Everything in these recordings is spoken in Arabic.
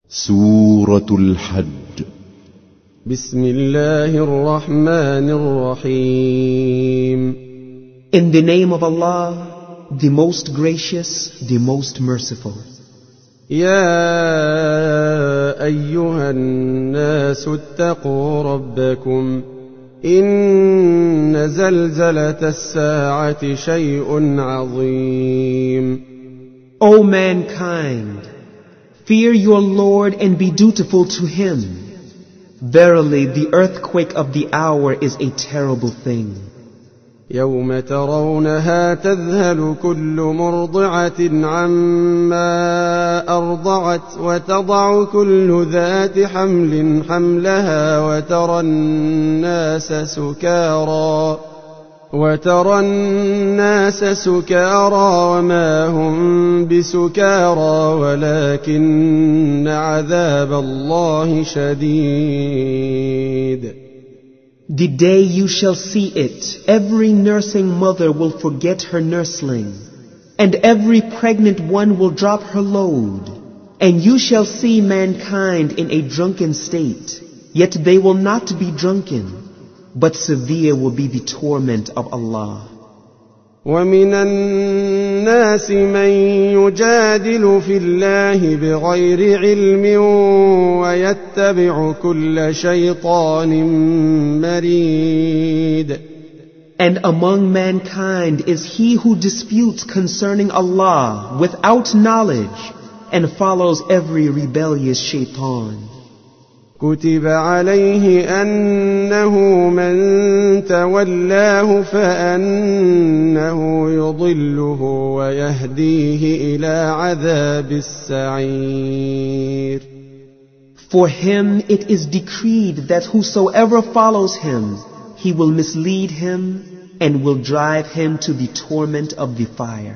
سورة الحج. بسم الله الرحمن الرحيم. In the name of Allah, the most gracious, the most merciful. يا أيها الناس اتقوا ربكم إن زلزلة الساعة شيء عظيم. O mankind, fear your Lord and be dutiful to Him. Verily, the earthquake of the hour is a terrible thing. يوم ترونها تذهل كل مرضعة عما أرضعت وتضع كل ذات حمل حملها وترى الناس سكارى وما هم بسكارى ولكن عذاب الله شديد. The day you shall see it, every nursing mother will forget her nursling, and every pregnant one will drop her load. And you shall see mankind in a drunken state, yet they will not be drunken, but severe will be the torment of Allah. ومن الناس من يجادل في الله بغير علم ويتبع كل شيطان مريد. And among mankind is he who disputes concerning Allah without knowledge and follows every rebellious shaitan. كتب عليه أنه من تولاه فأنه يضله ويهديه إلى عذاب السعير. For him it is decreed that whosoever follows him, he will mislead him and will drive him to the torment of the fire.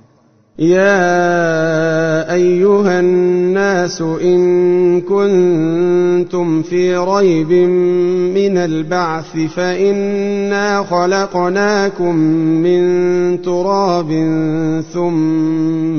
يا أيها الناس إن كنتم في ريب من البعث فإنا خلقناكم من تراب ثم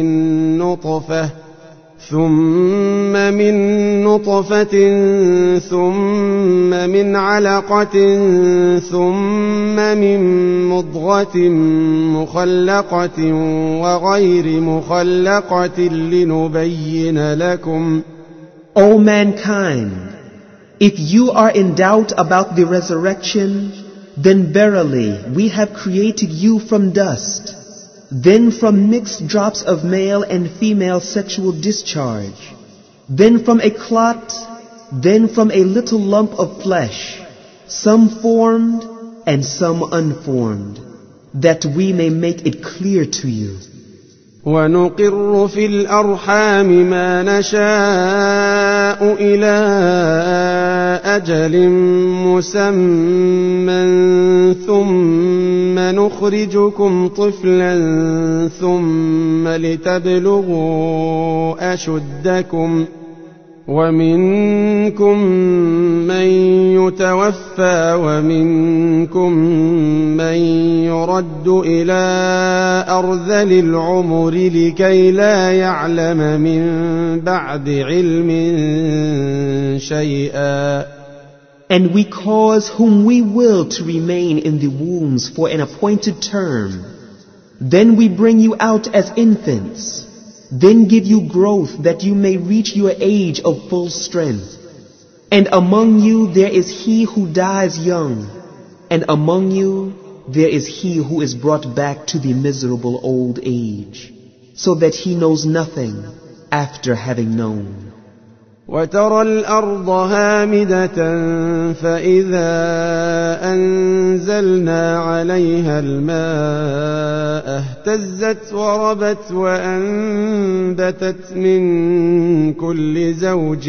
من نطفة ثم من علقة ثم من مضغة مخلقة وغير مخلقة لنبين لكم. O mankind, if you are in doubt about the resurrection, then verily we have created you from dust, then from mixed drops of male and female sexual discharge, then from a clot, then from a little lump of flesh, some formed and some unformed, that we may make it clear to you. ونقر في الأرحام ما نشاء إلى أجل مسمى ثم نخرجكم طفلا ثم لتبلغوا أشدكم ومنكم من يتوفى ومنكم من يرد إلى أرذل العمر لكي لا يعلم من بعد علم شيئا. And we cause whom we will to remain in the wombs for an appointed term. Then we bring you out as infants. Then give you growth that you may reach your age of full strength. And among you there is he who dies young, and among you there is he who is brought back to the miserable old age, so that he knows nothing after having known. وترى الأرض هامدة فإذا أنزلنا عليها الماء اهتزت وربت وأنبتت من كل زوج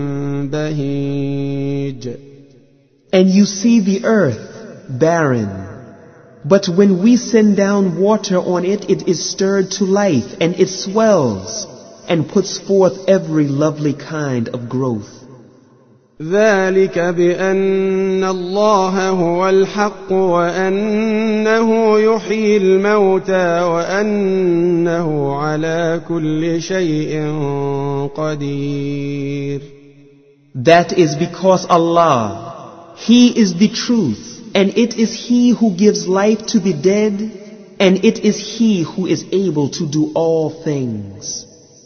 بهيج. And you see the earth barren, but when we send down water on it, it is stirred to life and it swells and puts forth every lovely kind of growth. ذلك بأن الله هو الحق وأنه يحيي الموتى وأنه على كل شيء قدير. That is because Allah, He is the truth, and it is He who gives life to the dead, and it is He who is able to do all things.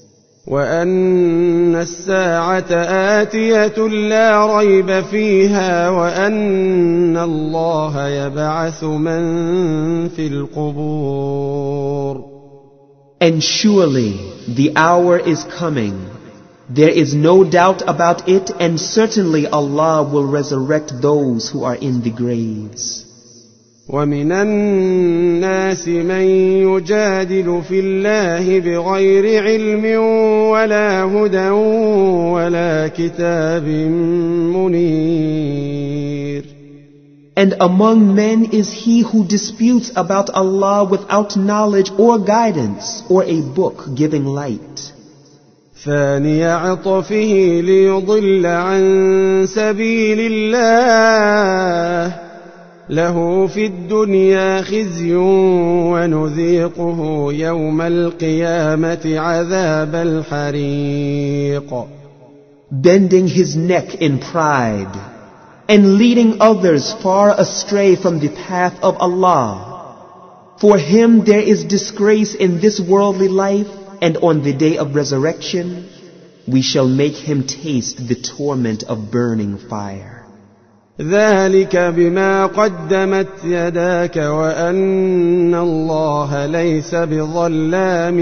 وأن الساعة آتية لا ريب فيها وأن الله يبعث من في القبور. And surely the hour is coming. There is no doubt about it, and certainly Allah will resurrect those who are in the graves. ومن الناس من يجادل في الله بغير علم ولا هدى ولا كتاب منير. And among men is he who disputes about Allah without knowledge or guidance or a book giving light. ثاني عطفه ليضل عن سبيل الله له في الدنيا خزي ونذيقه يوم القيامة عذاب الحريق. Bending his neck in pride and leading others far astray from the path of Allah. For him there is disgrace in this worldly life, and on the day of resurrection we shall make him taste the torment of burning fire. ذلك بما قدمت يداك وأن الله ليس بظلام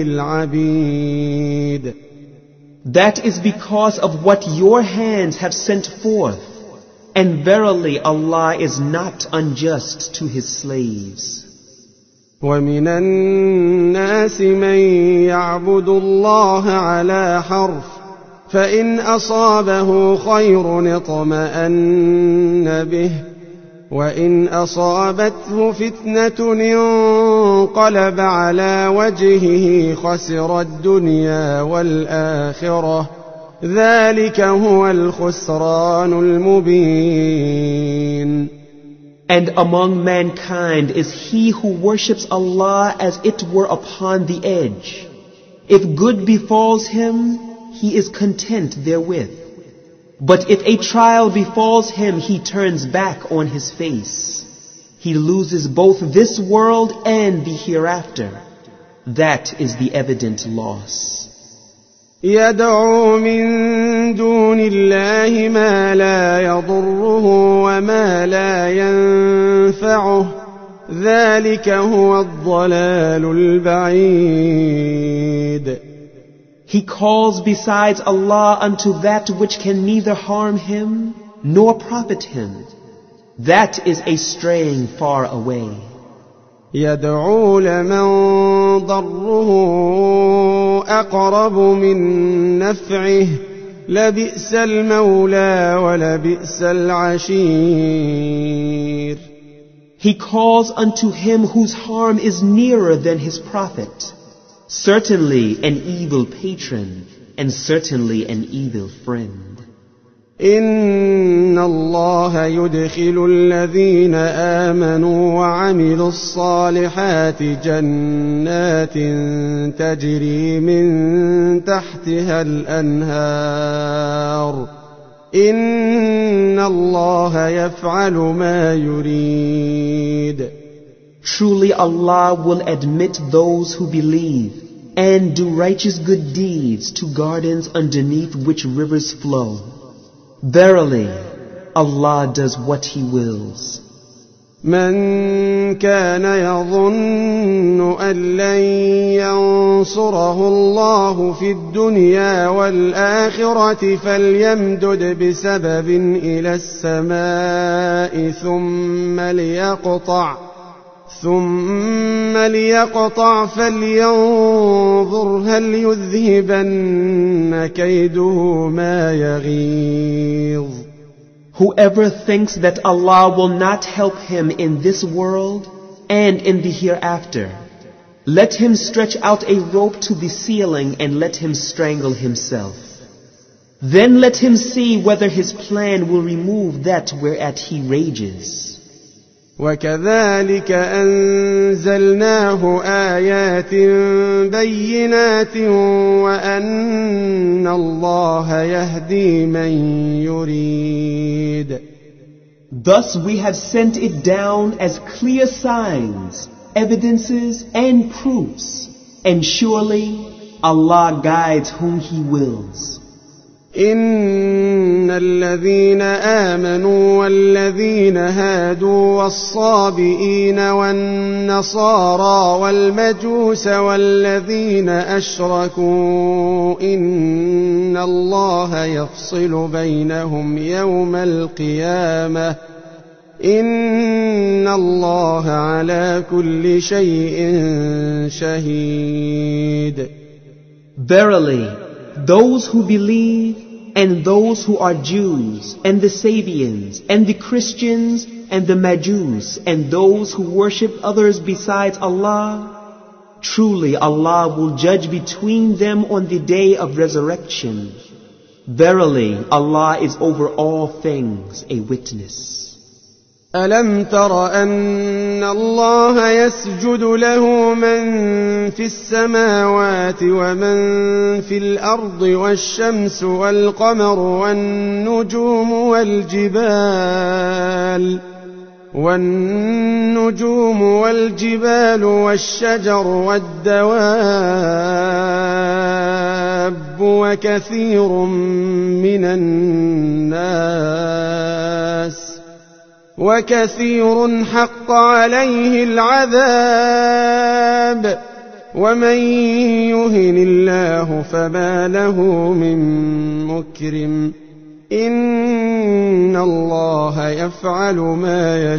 للعبيد. That is because of what your hands have sent forth, and verily Allah is not unjust to His slaves. ومن الناس من يعبد الله على حرف فإن أصابه خير اطمأن به وإن أصابته فتنة انقلب على وجهه خسر الدنيا والآخرة ذلك هو الخسران المبين. And among mankind is he who worships Allah as it were upon the edge. If good befalls him, he is content therewith. But if a trial befalls him, he turns back on his face. He loses both this world and the hereafter. That is the evident loss. يدعو من دون الله ما لا يضره وما لا ينفعه ذلك هو الضلال البعيد. He calls besides Allah unto that which can neither harm him nor profit him. That is a straying far away. يدعو لمن ضره أقرب من نفعه لبئس المولى ولبئس العشير. He calls unto him whose harm is nearer than his profit. Certainly an evil patron, and certainly an evil friend. إن الله يدخل الذين آمنوا وعملوا الصالحات جنات تجري من تحتها الأنهار إن الله يفعل ما يريد. Truly Allah will admit those who believe and do righteous good deeds to gardens underneath which rivers flow. Verily, Allah does what He wills. من كان يظن أن لن ينصره الله في الدنيا والآخرة فليمدد بسبب إلى السماء ثم ليقطع فلينظر هل يذهبن كيده ما يغيظ. Whoever thinks that Allah will not help him in this world and in the hereafter, let him stretch out a rope to the ceiling and let him strangle himself. Then let him see whether his plan will remove that whereat he rages. وكذلك أنزلناه آيات بينات وأن الله يهدي من يريد. Thus we have sent it down as clear signs, evidences, and proofs, and surely Allah guides whom He wills. إن الذين آمنوا والذين هادوا والصابئين والنصارى والمجوس والذين أشركوا إن الله يفصل بينهم يوم القيامة إن الله على كل شيء شهيد. Verily, those who believe and those who are Jews and the Sabians and the Christians and the Majus and those who worship others besides Allah, truly Allah will judge between them on the day of resurrection. Verily, Allah is over all things a witness. ألم تر أن الله يسجد له من في السماوات ومن في الأرض والشمس والقمر والنجوم والجبال والشجر والدواب وكثير من الناس وكثير حق عليه العذاب ومن يهن الله فما له من مكرم إن الله يفعل ما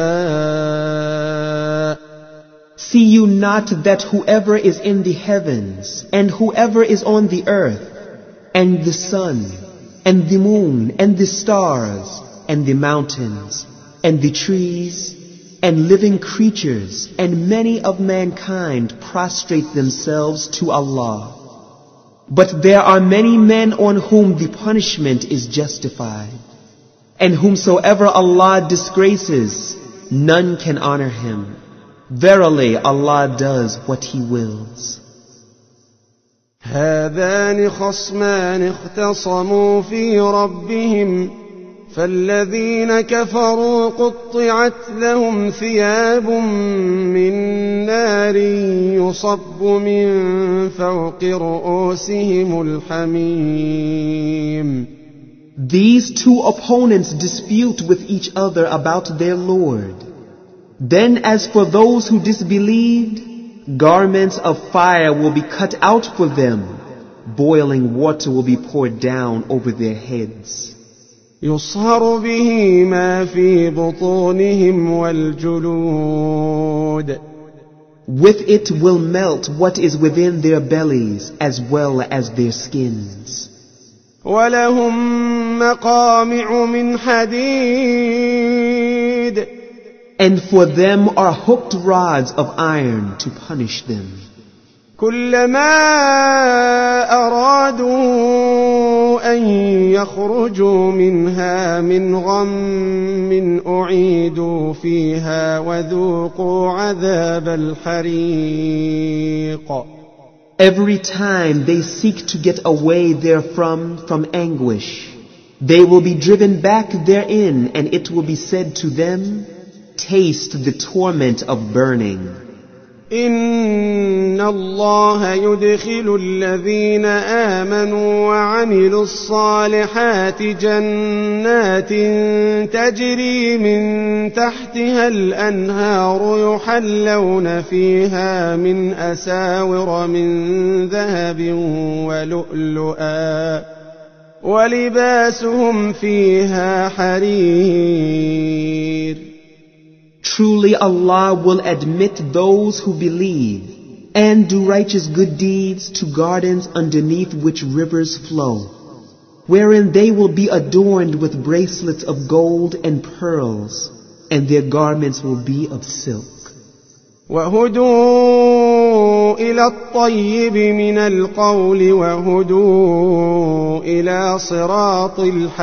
يشاء. See you not that whoever is in the heavens and whoever is on the earth and the sun and the moon and the stars and the mountains and the trees, and living creatures, and many of mankind prostrate themselves to Allah. But there are many men on whom the punishment is justified, and whomsoever Allah disgraces, none can honor him. Verily, Allah does what He wills. هذان خصمان اختصموا في ربهم فالذين كفروا قطعت لهم ثياب من نار يصب من فوق رؤوسهم الحميم. These two opponents dispute with each other about their Lord. Then as for those who disbelieved, garments of fire will be cut out for them, boiling water will be poured down over their heads. يصهر به ما في بطونهم والجلود. With it will melt what is within their bellies as well as their skins. ولهم مقامع من حديد. And for them are hooked rods of iron to punish them. كلما أرادوا أن يخرجوا منها من غم أعيدوا فيها وذوقوا عذاب الحريق. Every time they seek to get away therefrom from anguish, they will be driven back therein, and it will be said to them, taste the torment of burning. إن الله يدخل الذين آمنوا وعملوا الصالحات جنات تجري من تحتها الأنهار يحلون فيها من أساور من ذهب ولؤلؤا ولباسهم فيها حرير. Truly Allah will admit those who believe and do righteous good deeds to gardens underneath which rivers flow, wherein they will be adorned with bracelets of gold and pearls, and their garments will be of silk. وهدوا إلى الطيب من القول وهدوا إلى صراط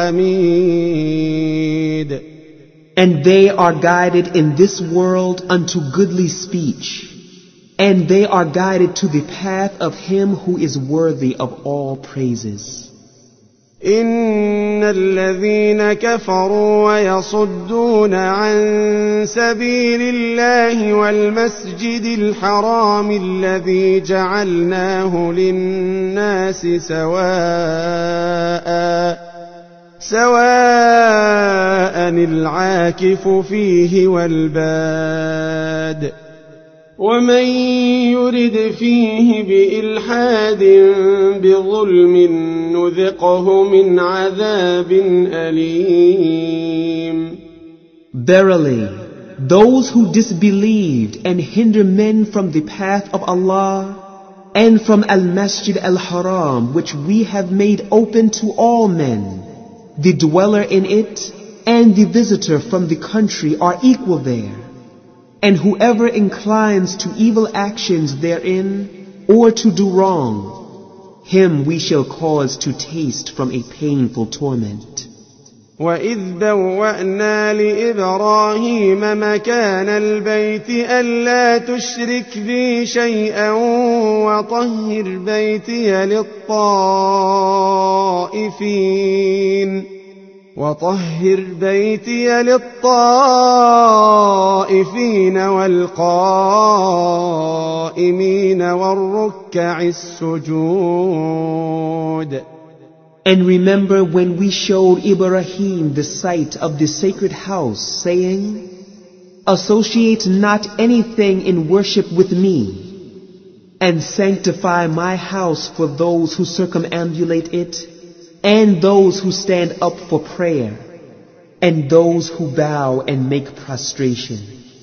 الحميد. And they are guided in this world unto goodly speech, and they are guided to the path of him who is worthy of all praises. إن الذين كفروا ويصدون عن سبيل الله والمسجد الحرام الذي جعلناه للناس سواء العاكف فيه والباد ومن يرد فيه بإلحاد بظلم نذقه من عذاب أليم. Verily, those who disbelieved and hinder men from the path of Allah and from Al-Masjid Al-Haram, which we have made open to all men, the dweller in it and the visitor from the country are equal there. And whoever inclines to evil actions therein, or to do wrong, him we shall cause to taste from a painful torment. وَإِذْ بَوَّأْنَا لِإِبْرَاهِيمَ مَكَانَ الْبَيْتِ أَلَّا تُشْرِكْ بِي شَيْئًا وَطَهِّرْ بَيْتِيَ لِلطَّائِفِينَ وَالْقَائِمِينَ وَالرُّكَّعِ السُّجُودِ. And remember when we showed Ibrahim the site of the sacred house, saying, associate not anything in worship with me, and sanctify my house for those who circumambulate it, and those who stand up for prayer, and those who bow and make prostration.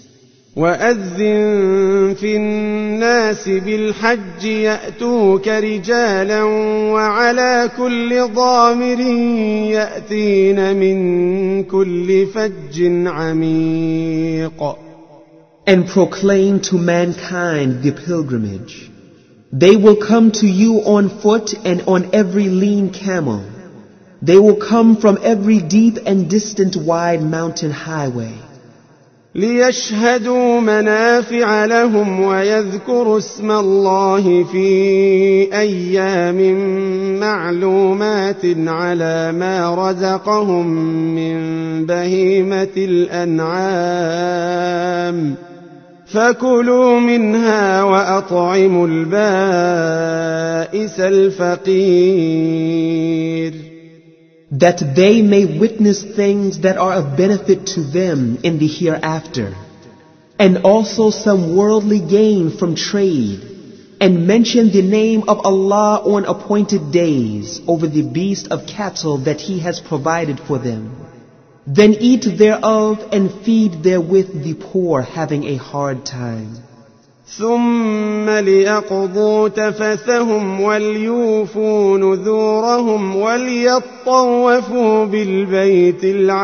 وَأَذِّن فِي النَّاسِ بِالْحَجِّ يَأْتُوكَ رِجَالًا وَعَلَى كُلِّ ضَامِرٍ يَأْتِينَ مِنْ كُلِّ فَجٍّ عَمِيقٍ. And proclaim to mankind the pilgrimage. They will come to you on foot and on every lean camel. They will come from every deep and distant wide mountain highway. لِيَشْهَدُوا مَنَافِعَ لَهُمْ وَيَذْكُرُوا اسْمَ اللَّهِ فِي أَيَّامٍ مَّعْلُومَاتٍ عَلَى مَا رَزَقَهُم مِّن بَهِيمَةِ الْأَنْعَامِ فَكُلُوا مِنْهَا وَأَطْعِمُوا الْبَائِسَ الْفَقِيرَ. That they may witness things that are of benefit to them in the hereafter, and also some worldly gain from trade, and mention the name of Allah on appointed days over the beast of cattle that He has provided for them. Then eat thereof and feed therewith the poor having a hard time. ثُمَّ لِيَقْضُوا تَفَثَهُمْ وَلْيُوفُوا نُذُورَهُمْ وَلْيَطَّوَّفُوا بِالْبَيْتِ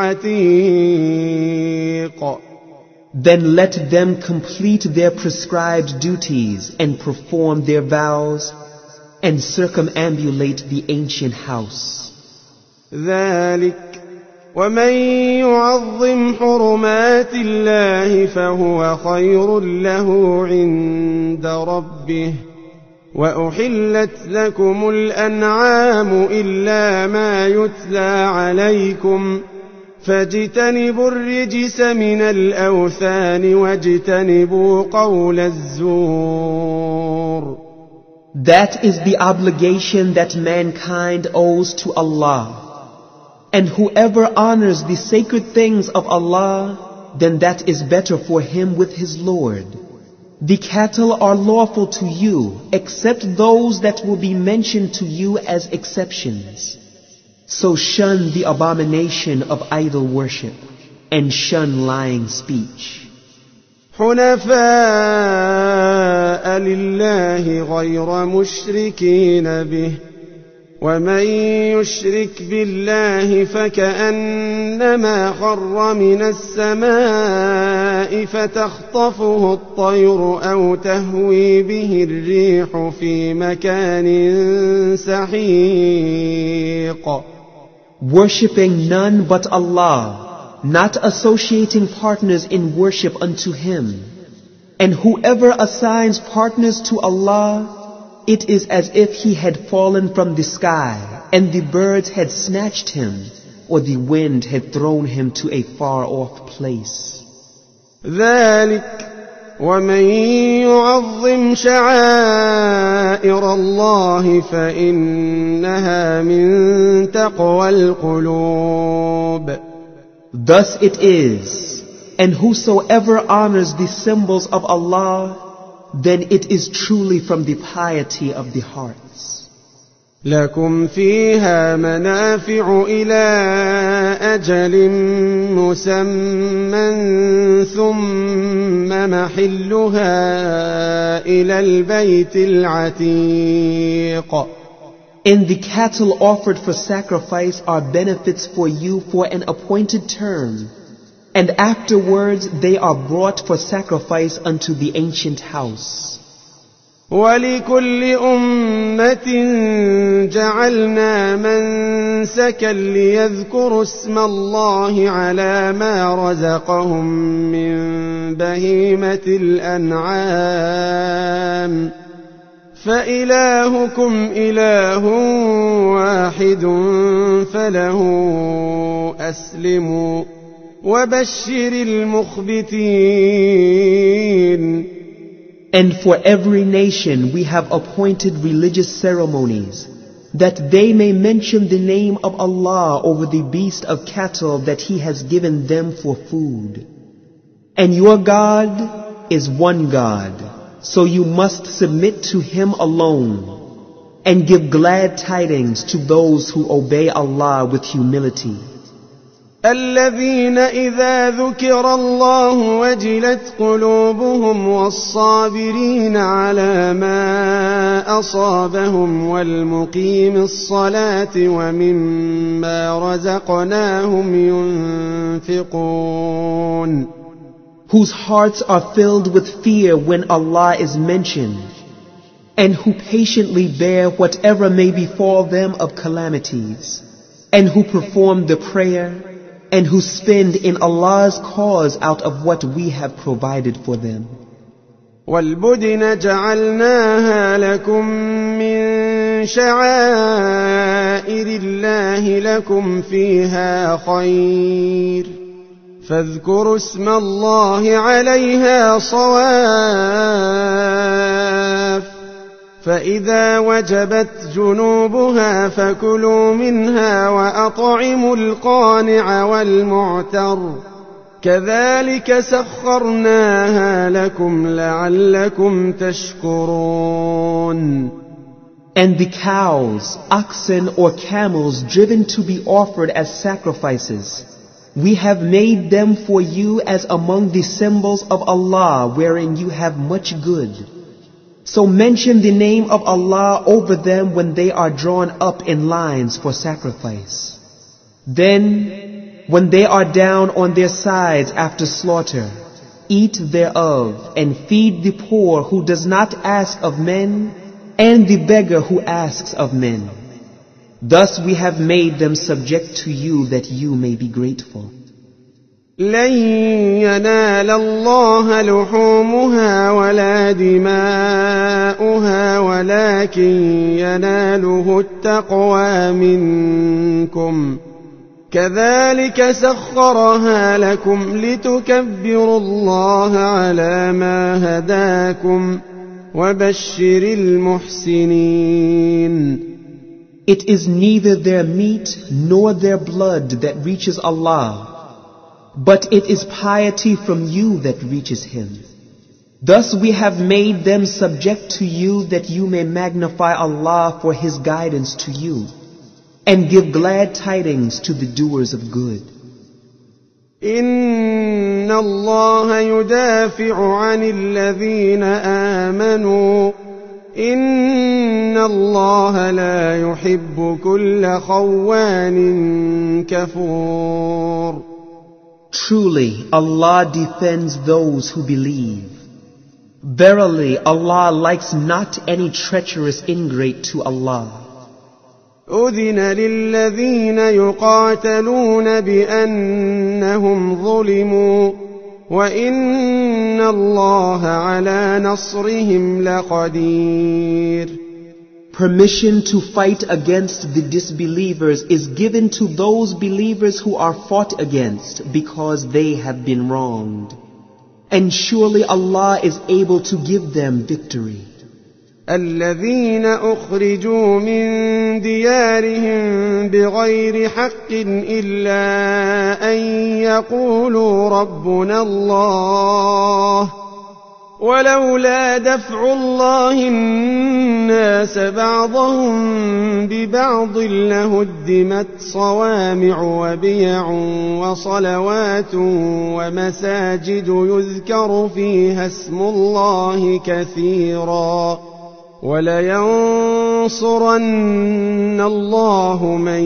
الْعَتِيقِ. Then let them complete their prescribed duties and perform their vows and circumambulate the ancient house. ذَلِكَ وَمَن يُعَظِّمْ حُرُمَاتِ اللَّهِ فَهُوَ خَيْرٌ لَّهُ عِندَ رَبِّهِ وَأُحِلَّتْ لَكُمُ الْأَنْعَامُ إِلَّا مَا يُتْلَى عَلَيْكُمْ فَاجْتَنِبُوا الرِّجْسَ مِنَ الْأَوْثَانِ وَاجْتَنِبُوا قَوْلَ الزُّورِ. That is the obligation that mankind owes to Allah. And whoever honors the sacred things of Allah, then that is better for him with his Lord. The cattle are lawful to you, except those that will be mentioned to you as exceptions. So shun the abomination of idol worship, and shun lying speech. حُنَفَاءَ لِلَّهِ غَيْرَ مُشْرِكِينَ بِهِ ومن يشرك بالله فكأنما خر من السماء فتخطفه الطير أو تهوي به الريح في مكان سحيق. Worshipping none but Allah, not associating partners in worship unto Him. And whoever assigns partners to Allah, it is as if he had fallen from the sky, and the birds had snatched him, or the wind had thrown him to a far-off place. ذلك ومن يعظم شعائر الله فإنها من تقوى القلوب. Thus it is, and whosoever honors the symbols of Allah, then it is truly from the piety of the hearts. لكم فيها منافع إلى أجل مسمى ثم محلها إلى البيت العتيق. In the cattle offered for sacrifice are benefits for you for an appointed term, and afterwards they are brought for sacrifice unto the ancient house. وَلِكُلِّ أُمَّةٍ جَعَلْنَا مَنسَكًا لِيَذْكُرُوا اسْمَ اللَّهِ عَلَى مَا رَزَقَهُم مِّن بَهِيمَةِ الْأَنْعَامِ فَإِلَٰهُكُمْ إِلَٰهٌ وَاحِدٌ فَلَهُ أَسْلِمُوا وَبَشِّرِ الْمُخْبِتِينَ. And for every nation we have appointed religious ceremonies, that they may mention the name of Allah over the beast of cattle that He has given them for food. And your God is one God, so you must submit to Him alone, and give glad tidings to those who obey Allah with humility. الذين إذا ذكر الله وجلت قلوبهم والصابرين على ما أصابهم والمقيم الصلاة ومما رزقناهم ينفقون. Whose hearts are filled with fear when Allah is mentioned, and who patiently bear whatever may befall them of calamities, and who perform the prayer, and who spend in Allah's cause out of what we have provided for them. وَالْبُدْنَ جَعَلْنَاهَا لَكُم مِّن شَعَائِرِ اللَّهِ لَكُمْ فِيهَا خَيْرٌ فاذكروا اسم الله عليها صواف فإذا وجبت جنوبها فكلوا منها وأطعموا القانع والمعتر كذلك سخرناها لكم لعلكم تشكرون. And the cows, oxen or camels driven to be offered as sacrifices, we have made them for you as among the symbols of Allah wherein you have much good. So mention the name of Allah over them when they are drawn up in lines for sacrifice. Then, when they are down on their sides after slaughter, eat thereof and feed the poor who does not ask of men and the beggar who asks of men. Thus we have made them subject to you that you may be grateful. لن ينال الله لحومها ولا دماؤها ولكن يناله التقوى منكم كذلك سخرها لكم لتكبروا الله على ما هداكم وبشر المحسنين. It is neither their meat nor their blood that reaches Allah, but it is piety from you that reaches Him. Thus we have made them subject to you that you may magnify Allah for His guidance to you, and give glad tidings to the doers of good. إن الله يدافع عن الذين آمنوا إن الله لا يحب كل خوان كفور. Truly, Allah defends those who believe. Verily, Allah likes not any treacherous ingrate to Allah. أذن للذين يقاتلون بأنهم ظلموا وإن الله على نصرهم لقدير. Permission to fight against the disbelievers is given to those believers who are fought against because they have been wronged. And surely Allah is able to give them victory. الذين أخرجوا من ديارهم بغير حق إلا أن يقولوا ربنا الله ولولا دفع الله الناس بعضهم ببعض لهدمت صوامع وبيع وصلوات ومساجد يذكر فيها اسم الله كثيرا ولينصرن الله من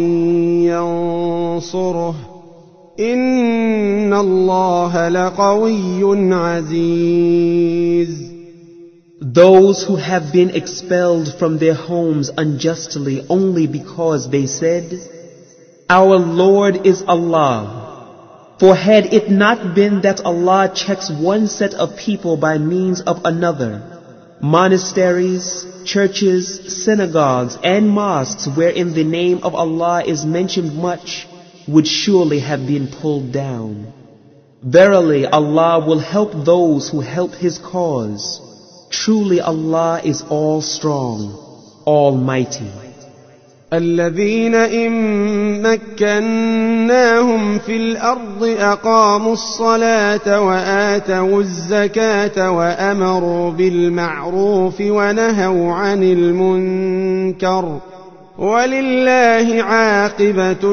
ينصره إن الله لقوي عزيز. Those who have been expelled from their homes unjustly only because they said, Our Lord is Allah. For had it not been that Allah checks one set of people by means of another, monasteries, churches, synagogues, and mosques wherein the name of Allah is mentioned much would surely have been pulled down. Verily, Allah will help those who help His cause. Truly, Allah is all strong, almighty. الذين إن مكناهم في الأرض أقاموا الصلاة وآتوا الزكاة وأمروا بالمعروف ونهوا عن المنكر ولله عاقبة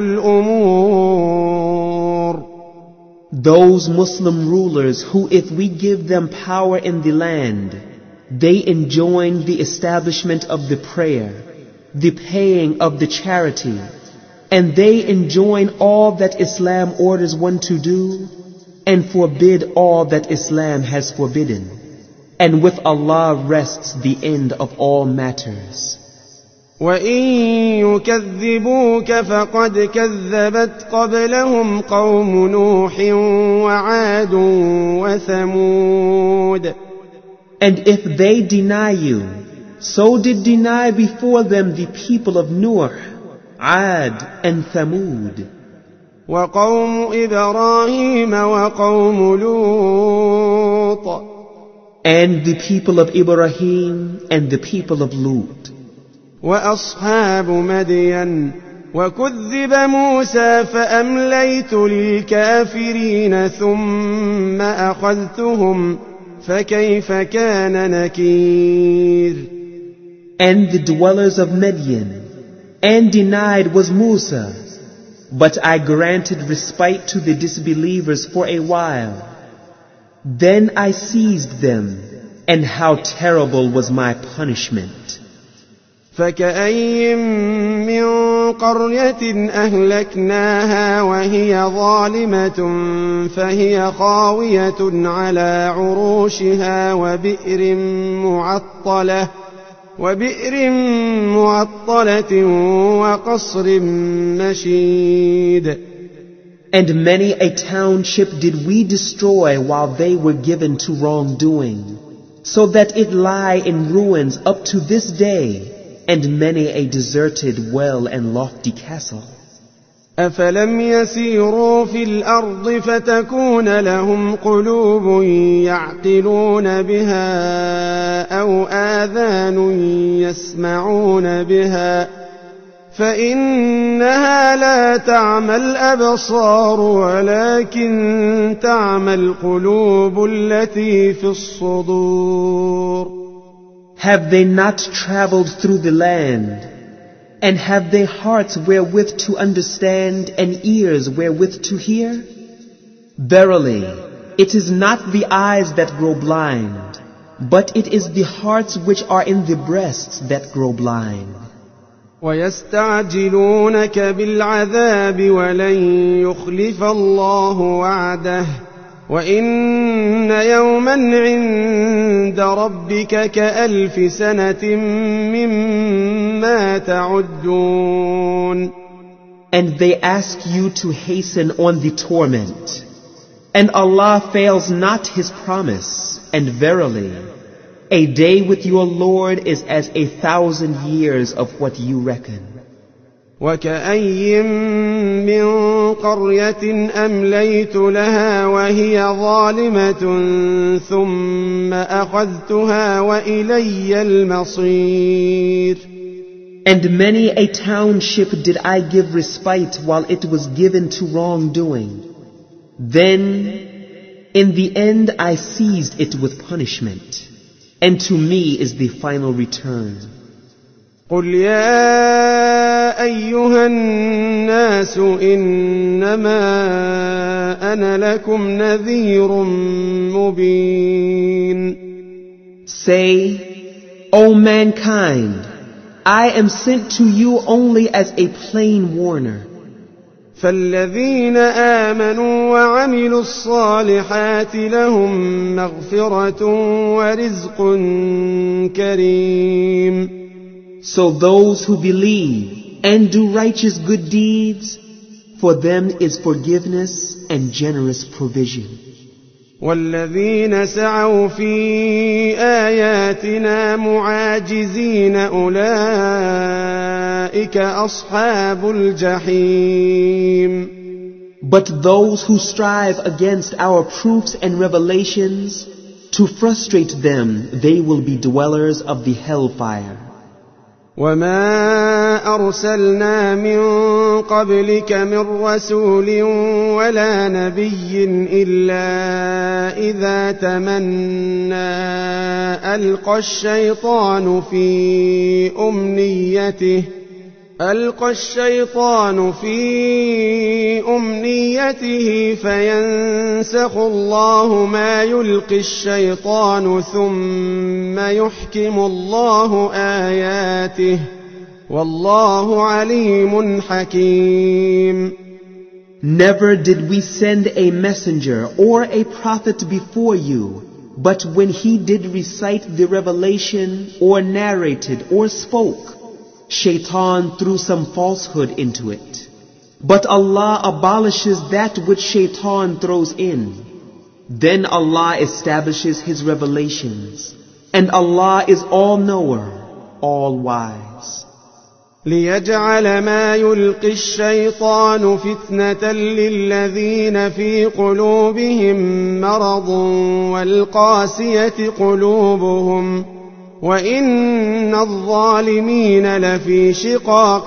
الأمور. Those Muslim rulers who, if we give them power in the land, they enjoin the establishment of the prayer, the paying of the charity, and they enjoin all that Islam orders one to do, and forbid all that Islam has forbidden. And with Allah rests the end of all matters. وَإِن يُكَذِّبُوكَ فَقَدْ كَذَّبَتْ قَبْلَهُمْ قَوْمُ نُوحٍ وَعَادٌ وَثَمُودَ. And if they deny you, so did deny before them the people of Nuh, Ad, and Thamud. وَقَوْمُ إِبْرَاهِيمَ وَقَوْمُ لُوطٍ. And the people of Ibrahim and the people of Lut. وأصحاب مدين وكذب موسى فأمليت للكافرين ثم أخذتهم فكيف كان نكير. And the dwellers of Midian, and denied was Musa, but I granted respite to the disbelievers for a while. Then I seized them, and how terrible was my punishment. فكأين من قرية أهلكناها وهي ظالمة فهي خاوية على عروشها وبئر معطلة وقصر مشيد. And many a township did we destroy while they were given to wrongdoing, so that it lie in ruins up to this day, and many a deserted well and lofty castle. أفلم يسيروا في الأرض فتكون لهم قلوب يعقلون بها أو آذان يسمعون بها فإنها لا تعمى الأبصار ولكن تعمى القلوب التي في الصدور. Have they not traveled through the land? And have they hearts wherewith to understand and ears wherewith to hear? Verily, it is not the eyes that grow blind, But it is the hearts which are in the breasts that grow blind. ويستعجلونك بالعذاب ولن يخلف الله وعده وإن يوما عند ربك كألف سنة مما تعدون. And they ask you to hasten on the torment. And Allah fails not His promise, and verily, a day with your Lord is as 1,000 years of what you reckon. وكأي من قرية أمليت لها وهي ظالمة ثم أخذتها وإلي المصير. And many a township did I give respite while it was given to wrongdoing. Then, in the end, I seized it with punishment, and to me is the final return. قل يا أيها الناس إنما أنا لكم نذير مبين. Say, O mankind, I am sent to you only as a plain warner. فالذين آمنوا وعملوا الصالحات لهم مغفرة ورزق كريم. So those who believe and do righteous good deeds, for them is forgiveness and generous provision. والذين سعوا في آياتنا معاجزين أولئك أصحاب الجحيم. But those who strive against our proofs and revelations, to frustrate them, they will be dwellers of the hellfire. وما أرسلنا من قبلك من رسول ولا نبي إلا إذا تمنى ألقى الشيطان في أمنيته فينسخ الله ما يلقي الشيطان ثم يحكم الله آياته والله عليم حكيم. Never did we send a messenger or a prophet before you, but when he did recite the revelation or narrated or spoke, Shaitan threw some falsehood into it. But Allah abolishes that which Shaitan throws in. Then Allah establishes His revelations, and Allah is all-knower, all-wise. ليجعل ما يلقي الشيطان فتنة للذين في قلوبهم مرض والقاسية قلوبهم وإن الظالمين لفي شقاق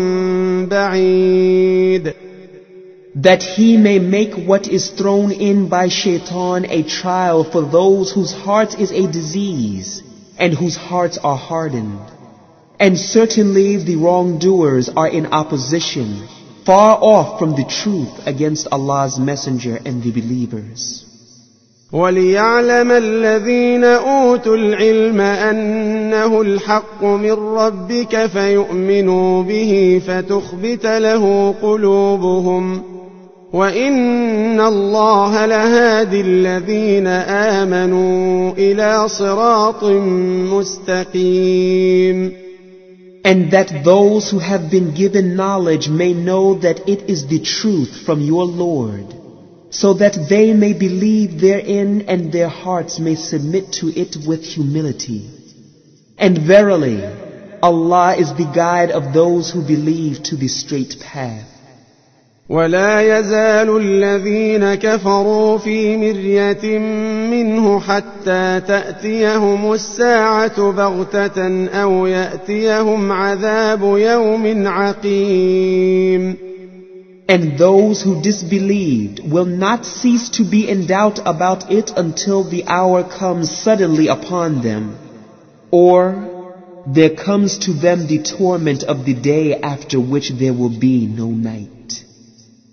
بعيد. That He may make what is thrown in by Shaitan a trial for those whose heart is a disease and whose hearts are hardened. And certainly the wrongdoers are in opposition, far off from the truth against Allah's Messenger and the believers. وَلِيَعْلَمَ الَّذِينَ أُوتُوا الْعِلْمَ أَنَّهُ الْحَقُّ مِنْ رَبِّكَ فَيُؤْمِنُوا بِهِ فَتُخْبِتَ لَهُ قُلُوبُهُمْ وَإِنَّ اللَّهَ لَهَادِي الَّذِينَ آمَنُوا إِلَى صِرَاطٍ مُسْتَقِيمٍ. And that those who have been given knowledge may know that it is the truth from your Lord, so that they may believe therein and their hearts may submit to it with humility. And verily, Allah is the guide of those who believe to the straight path. ولا يزال الذين كفروا في مرية منه حتى تأتيهم الساعة بغتة أو يأتيهم عذاب يوم عقيم. And those who disbelieved will not cease to be in doubt about it until the hour comes suddenly upon them, or there comes to them the torment of the day after which there will be no night.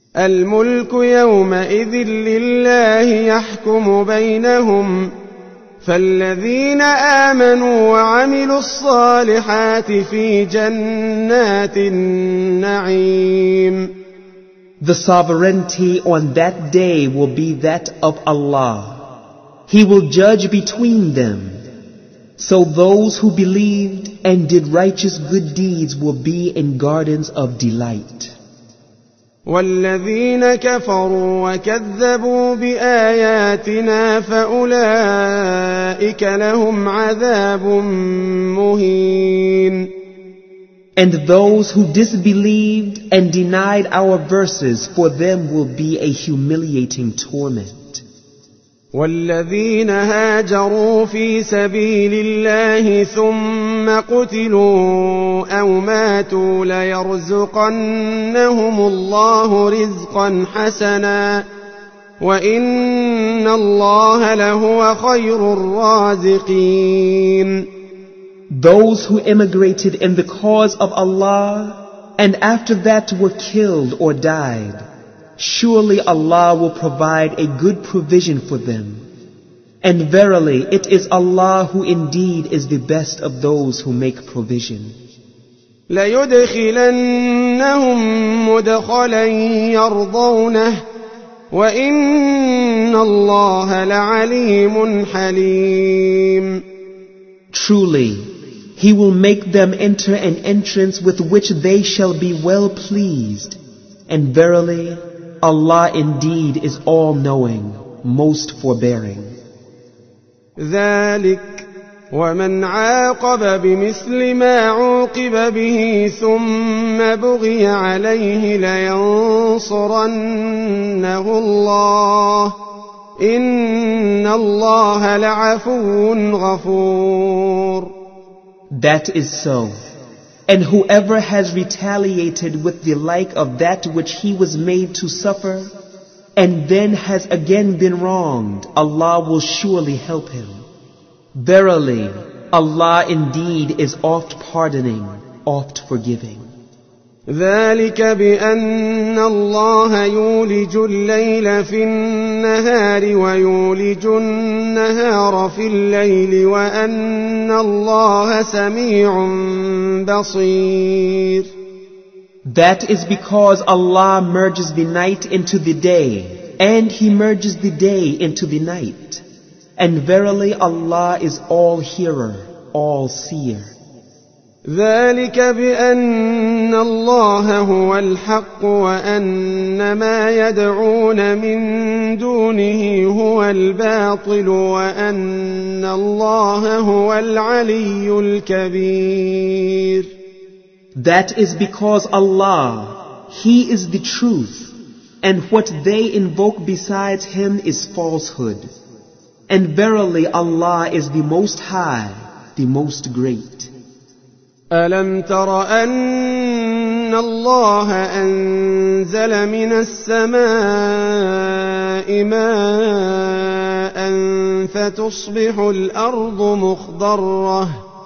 الملك يومئذ لله يحكم بينهم فالذين آمنوا وعملوا الصالحات في جنات النعيم. The sovereignty on that day will be that of Allah. He will judge between them. So those who believed and did righteous good deeds will be in gardens of delight. والذين كفروا وكذبوا بآياتنا فأولئك لهم عذاب مهين. And those who disbelieved and denied our verses, for them will be a humiliating torment. والذين هاجروا في سبيل الله ثم قتلوا أو ماتوا ليرزقنهم الله رزقا حسنا وإن الله لهو خير الرازقين. Those who immigrated in the cause of Allah and after that were killed or died, surely Allah will provide a good provision for them. And verily, it is Allah who indeed is the best of those who make provision. لَيُدْخِلَنَّهُمْ مُدْخَلًا يَرْضَوْنَهُ وَإِنَّ اللَّهَ لَعَلِيمٌ حَلِيمٌ. Truly, He will make them enter an entrance with which they shall be well pleased. And verily, Allah indeed is all-knowing, most forbearing. ذلك ومن عاقب بمثل ما عوقب به ثم بغي عليه لينصرنه الله إن الله لعفو غفور. That is so. And whoever has retaliated with the like of that which he was made to suffer, and then has again been wronged, Allah will surely help him. Verily, Allah indeed is oft pardoning, oft forgiving. ذلك بأن الله يولج الليل في النهار ويولج النهار في الليل وأن الله سميع بصير. That is because Allah merges the night into the day, and He merges the day into the night. And verily Allah is all-hearer, all-seer. ذلك بأن الله هو الحق وأن ما يدعون من دونه هو الباطل وأن الله هو العلي الكبير. That is because Allah, He is the truth, and what they invoke besides Him is falsehood. And verily Allah is the Most High, the Most Great. ألم تر أن الله أنزل من السماء ماء فتصبح الأرض مخضرة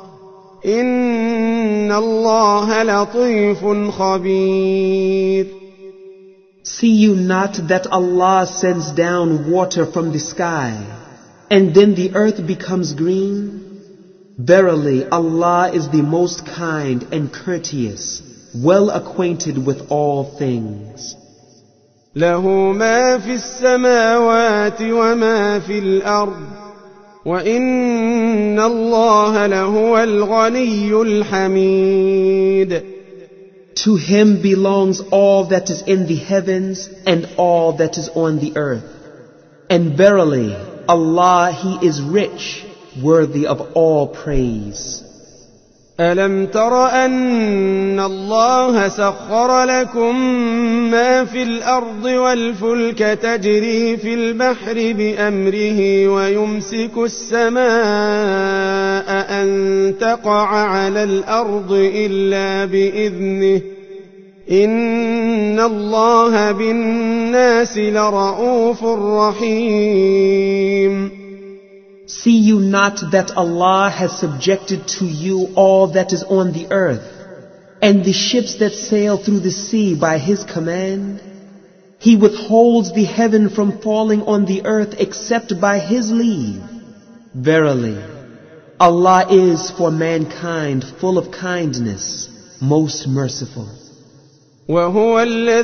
إن الله لطيف خبير. See you not that Allah sends down water from the sky, and then the earth becomes green? Verily, Allah is the most kind and courteous, well acquainted with all things. له ما في السماوات وما في الأرض وإن الله لهو الغني الحميد. To Him belongs all that is in the heavens and all that is on the earth. And verily, Allah, He is rich, worthy of all praise. ألم تر أن الله سخر لكم ما في الأرض والفلك تجري في البحر بأمره ويمسك السماء أن تقع على الأرض إلا بإذنه إن الله بالناس لرءوف رحيم. See you not that Allah has subjected to you all that is on the earth, and the ships that sail through the sea by His command? He withholds the heaven from falling on the earth except by His leave. Verily, Allah is for mankind full of kindness, most merciful. وهو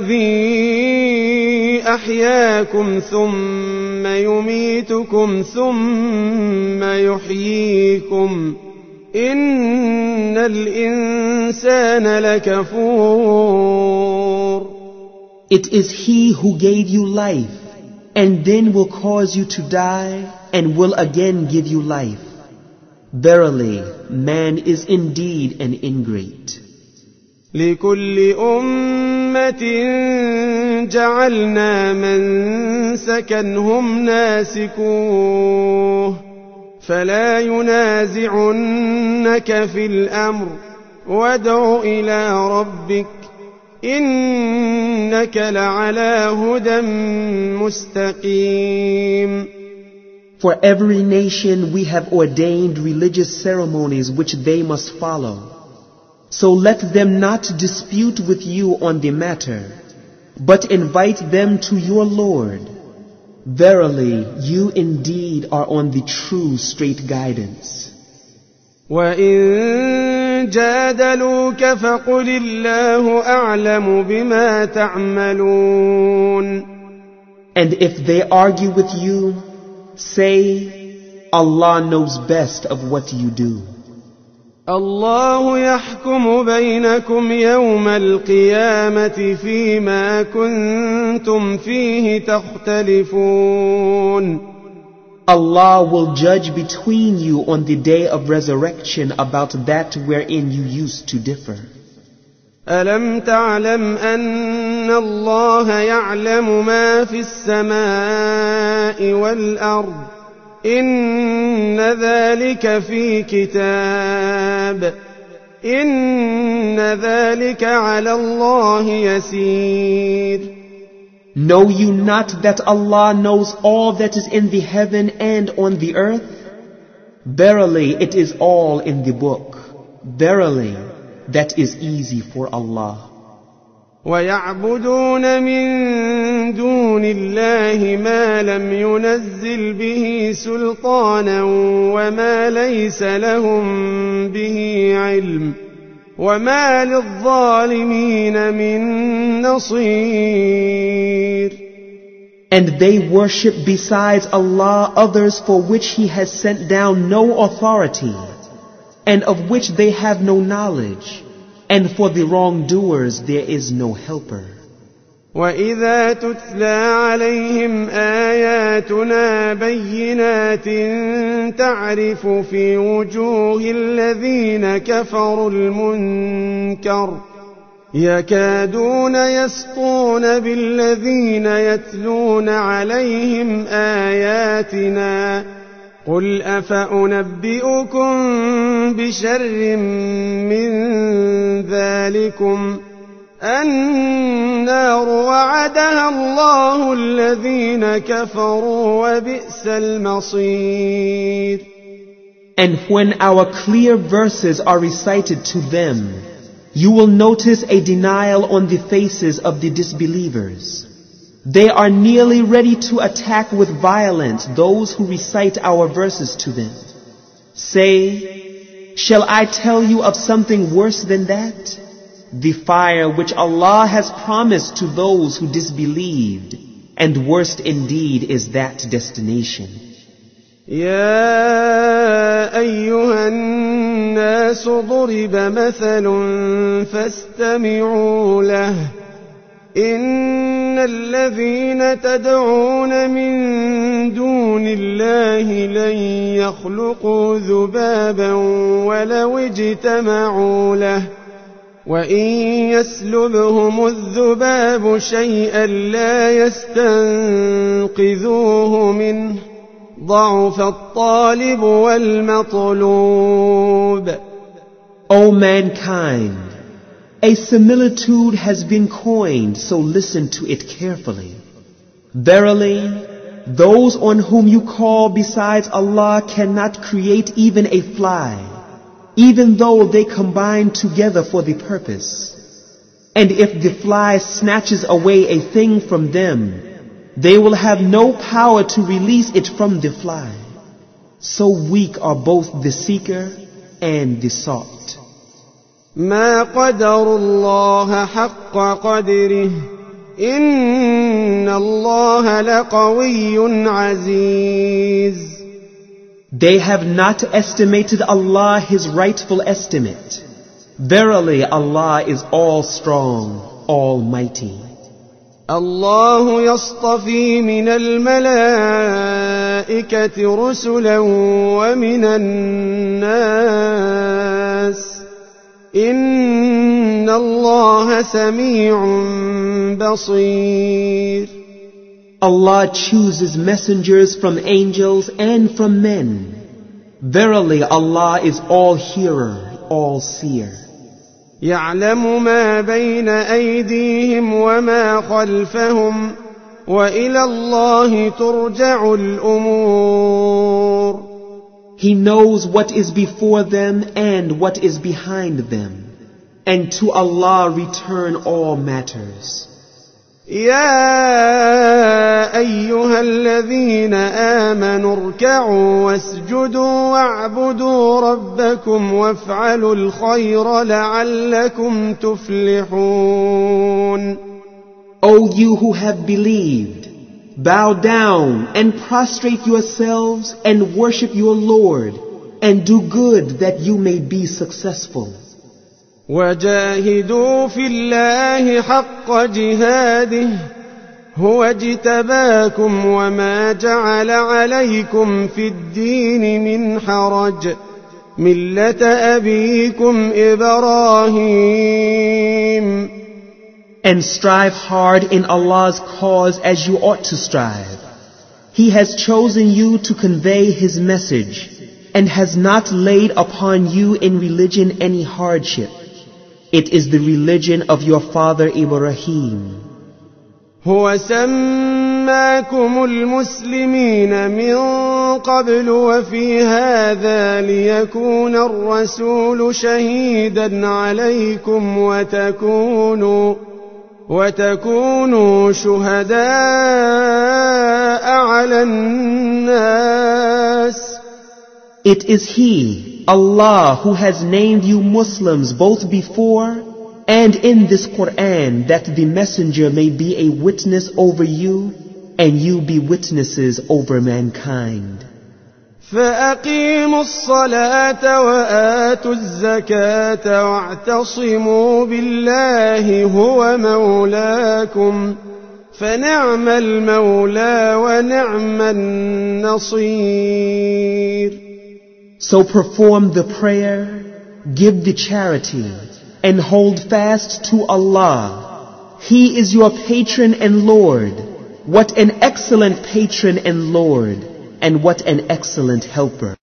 الذي أحياكم ثم يميتكم ثم يحييكم إن الإنسان لكفور. It is He who gave you life and then will cause you to die and will again give you life. Verily, man is indeed an ingrate. لكل أمة جعلنا منسكا هم ناسكوه فلا ينازعنك في الأمر وادع إلى ربك إنك لعلى هدى مستقيم. For every nation we have ordained religious ceremonies which they must follow. So let them not dispute with you on the matter, but invite them to your Lord. Verily, you indeed are on the true straight guidance. وَإِن جَادَلُوكَ فَقُلِ اللَّهُ أَعْلَمُ بِمَا تَعْمَلُونَ. And if they argue with you, say, Allah knows best of what you do. الله يحكم بينكم يوم القيامة فيما كنتم فيه تختلفون. Allah will judge between you on the day of resurrection about that wherein you used to differ. ألم تعلم أن الله يعلم ما في السماء والأرض إن ذلك في كتاب إن ذلك على الله يسير. Know you not that Allah knows all that is in the heaven and on the earth? Verily, it is all in the book. Verily, that is easy for Allah. ويعبدون من دون الله ما لم ينزل به سلطانا وما ليس لهم به علم وما للظالمين من نصير. And they worship besides Allah others for which He has sent down no authority, and of which they have no knowledge, and for the wrongdoers there is no helper. وَإِذَا تُتْلَى عَلَيْهِمْ آيَاتُنَا بَيِّنَاتٍ تَعْرِفُ فِي وُجُوهِ الَّذِينَ كَفَرُوا الْمُنكَرَ يَكَادُونَ يَسْطُونَ بِالَّذِينَ يَتْلُونَ عَلَيْهِمْ آيَاتِنَا قُلْ أَفَأُنَبِّئُكُم بِشَرٍّ مِّن ذَلِكُمْ النَّارُ وَعَدَهَا اللَّهُ الَّذِينَ كَفَرُوا وَبِئْسَ الْمَصِيرُ. And when our clear verses are recited to them, you will notice a denial on the faces of the disbelievers. They are nearly ready to attack with violence those who recite our verses to them. Say, shall I tell you of something worse than that? The fire which Allah has promised to those who disbelieved, and worst indeed is that destination. يا أيها الناس ضرب مثل فاستمعوا له إن الذين تدعون من دون الله لن يخلقوا ذبابا ولو اجتمعوا له وإن يسلبهم الذباب شيئا لا يستنقذوه منه ضعف الطالب والمطلوب. O mankind, a similitude has been coined, so listen to it carefully. Verily, those on whom you call besides Allah cannot create even a fly, even though they combine together for the purpose. And if the fly snatches away a thing from them, they will have no power to release it from the fly. So weak are both the seeker and the sought. ما قدروا الله حق قدره إن الله لقوي عزيز. They have not estimated Allah His rightful estimate. Verily Allah is all strong, almighty. الله يصطفي من الملائكة رسلا ومن الناس إن الله سميع بصير. Allah chooses messengers from angels and from men. Verily Allah is all hearer, all seer. يعلم ما بين أيديهم وما خلفهم وإلى الله ترجع الأمور. He knows what is before them and what is behind them, and to Allah return all matters. يا أيها الذين آمنوا اركعوا واسجدوا واعبدوا ربكم وافعلوا الخير لعلكم تفلحون. O you who have believed, bow down and prostrate yourselves and worship your Lord, and do good that you may be successful. وجاهدوا في الله حق جهاده هو اجتباكم وما جعل عليكم في الدين من حرج ملة أبيكم إبراهيم. And strive hard in Allah's cause as you ought to strive. He has chosen you to convey His message and has not laid upon you in religion any hardship. It is the religion of your father Ibrahim. هو سماكم المسلمين من قبل وفي هذا ليكون الرسول شهيدا عليكم وتكونوا شهداء على الناس. It is He, Allah, who has named you Muslims both before and in this Quran, that the messenger may be a witness over you and you be witnesses over mankind. فأقيموا الصلاة وآتوا الزكاة واعتصموا بالله هو مولاكم فنعم المولى ونعم النصير. So perform the prayer, give the charity, and hold fast to Allah. He is your patron and Lord. What an excellent patron and Lord, and what an excellent helper.